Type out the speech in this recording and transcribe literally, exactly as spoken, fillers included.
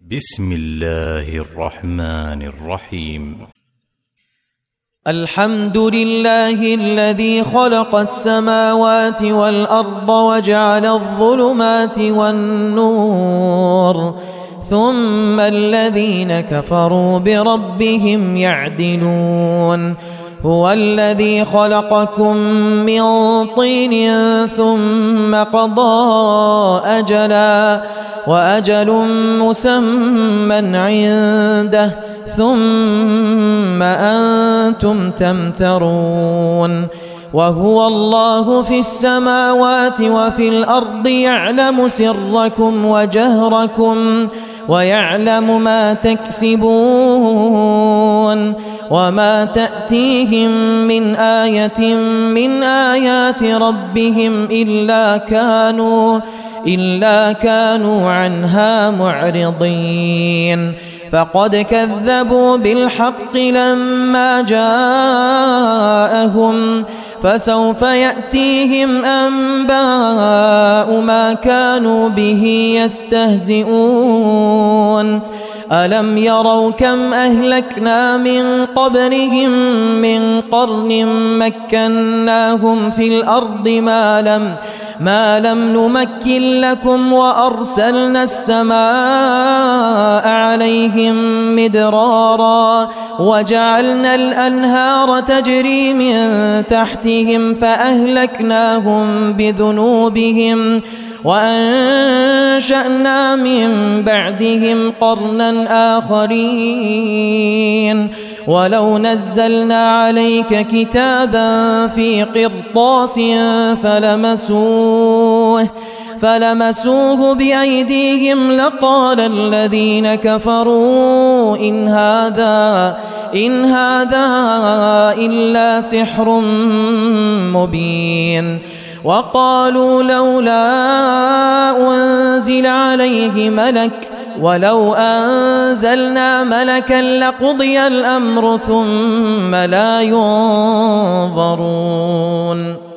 بسم الله الرحمن الرحيم. الحمد لله الذي خلق السماوات والأرض وجعل الظلمات والنور ثم الذين كفروا بربهم يعدلون. هو الذي خلقكم من طين ثم قضى أجلا وأجل مسمى عنده ثم أنتم تمترون. وهو الله في السماوات وفي الأرض يعلم سركم وجهركم ويعلم ما تكسبون وما تأتيهم من آية من آيات ربهم إلا كانوا إلا كانوا عنها معرضين. فقد كذبوا بالحق لما جاءهم فسوف يأتيهم أنباء ما كانوا به يستهزئون. ألم يروا كم أهلكنا من قبلهم من قرن مكناهم في الأرض ما لم ما لم نمكن لكم وأرسلنا السماء عليهم مدرارا وجعلنا الأنهار تجري من تحتهم فأهلكناهم بذنوبهم وأنشأنا من بعدهم قرنا آخرين. ولو نزلنا عليك كتابا في قرطاس فلمسوه فلمسوه بأيديهم لقال الذين كفروا إن هذا إن هذا إلا سحر مبين. وقالوا لولا أنزل عليه ملك ولو أنزلنا ملكا لقضي الأمر ثم لا ينظرون.